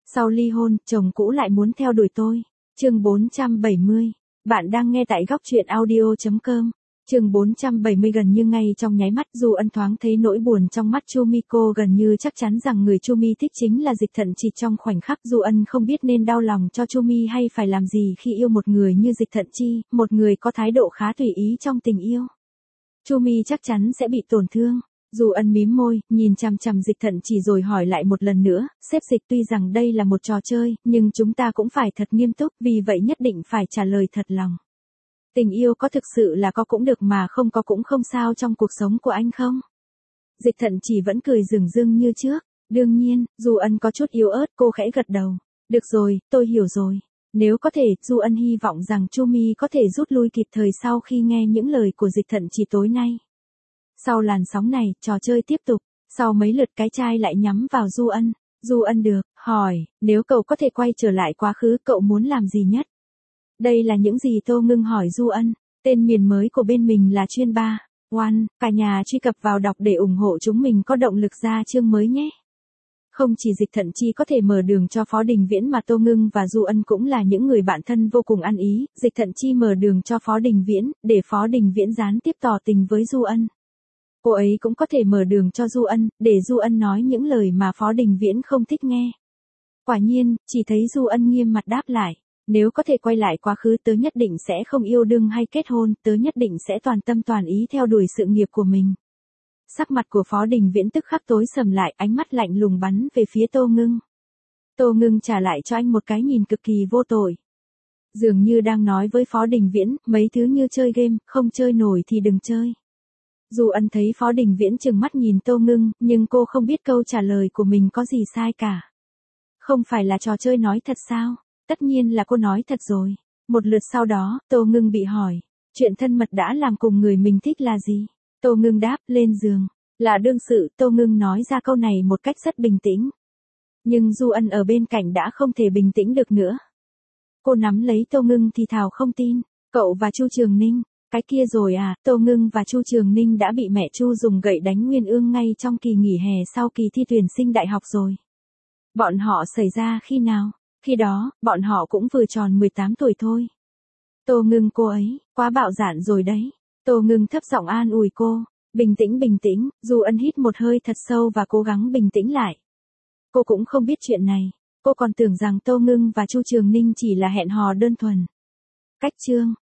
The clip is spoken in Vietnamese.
Sau ly hôn, chồng cũ lại muốn theo đuổi tôi. Chương 470. Bạn đang nghe tại góc truyện audio.com. Chương 470 gần như ngay trong nháy mắt Du Ân thoáng thấy nỗi buồn trong mắt Chu Mi, cô gần như chắc chắn rằng người Chu Mi thích chính là Dịch Thận Chi. Trong khoảnh khắc Du Ân không biết nên đau lòng cho Chu Mi hay phải làm gì khi yêu một người như Dịch Thận Chi, một người có thái độ khá tùy ý trong tình yêu. Chu Mi chắc chắn sẽ bị tổn thương. Du Ân mím môi, nhìn chằm chằm Dịch Thận Chỉ rồi hỏi lại một lần nữa, sếp Dịch, tuy rằng đây là một trò chơi, nhưng chúng ta cũng phải thật nghiêm túc, vì vậy nhất định phải trả lời thật lòng. Tình yêu có thực sự là có cũng được mà không có cũng không sao trong cuộc sống của anh không? Dịch Thận Chỉ vẫn cười rừng rưng như trước. Đương nhiên, Du Ân có chút yếu ớt, cô khẽ gật đầu. Được rồi, tôi hiểu rồi. Nếu có thể, Du Ân hy vọng rằng Chu Mi có thể rút lui kịp thời sau khi nghe những lời của Dịch Thận Chỉ tối nay. Sau làn sóng này, trò chơi tiếp tục. Sau mấy lượt cái chai lại nhắm vào Du Ân. Du Ân được, hỏi, nếu cậu có thể quay trở lại quá khứ, cậu muốn làm gì nhất? Đây là những gì Tô Ngưng hỏi Du Ân. Tên miền mới của bên mình là chuyên 3. One, cả nhà truy cập vào đọc để ủng hộ chúng mình có động lực ra chương mới nhé. Không chỉ Dịch Thận Chi có thể mở đường cho Phó Đình Viễn mà Tô Ngưng và Du Ân cũng là những người bạn thân vô cùng ăn ý. Dịch Thận Chi mở đường cho Phó Đình Viễn, để Phó Đình Viễn gián tiếp tỏ tình với Du Ân. Cô ấy cũng có thể mở đường cho Du Ân, để Du Ân nói những lời mà Phó Đình Viễn không thích nghe. Quả nhiên, chỉ thấy Du Ân nghiêm mặt đáp lại. Nếu có thể quay lại quá khứ, tớ nhất định sẽ không yêu đương hay kết hôn, tớ nhất định sẽ toàn tâm toàn ý theo đuổi sự nghiệp của mình. Sắc mặt của Phó Đình Viễn tức khắc tối sầm lại, ánh mắt lạnh lùng bắn về phía Tô Ngưng. Tô Ngưng trả lại cho anh một cái nhìn cực kỳ vô tội. Dường như đang nói với Phó Đình Viễn, mấy thứ như chơi game, không chơi nổi thì đừng chơi. Du Ân thấy Phó Đình Viễn trừng mắt nhìn Tô Ngưng, nhưng cô không biết câu trả lời của mình có gì sai cả. Không phải là trò chơi nói thật sao? Tất nhiên là cô nói thật rồi. Một lượt sau đó, Tô Ngưng bị hỏi, chuyện thân mật đã làm cùng người mình thích là gì? Tô Ngưng đáp, lên giường. Là đương sự. Tô Ngưng nói ra câu này một cách rất bình tĩnh. Nhưng Du Ân ở bên cạnh đã không thể bình tĩnh được nữa. Cô nắm lấy Tô Ngưng thì thào không tin. Cậu và Chu Trường Ninh, cái kia rồi à? Tô Ngưng và Chu Trường Ninh đã bị mẹ Chu dùng gậy đánh nguyên ương ngay trong kỳ nghỉ hè sau kỳ thi tuyển sinh đại học rồi. Bọn họ xảy ra khi nào? Khi đó, bọn họ cũng vừa tròn 18 tuổi thôi. Tô Ngưng, cô ấy, quá bạo dạn rồi đấy. Tô Ngưng thấp giọng an ủi cô. Bình tĩnh bình tĩnh. Du Ân hít một hơi thật sâu và cố gắng bình tĩnh lại. Cô cũng không biết chuyện này. Cô còn tưởng rằng Tô Ngưng và Chu Trường Ninh chỉ là hẹn hò đơn thuần. Cách chương.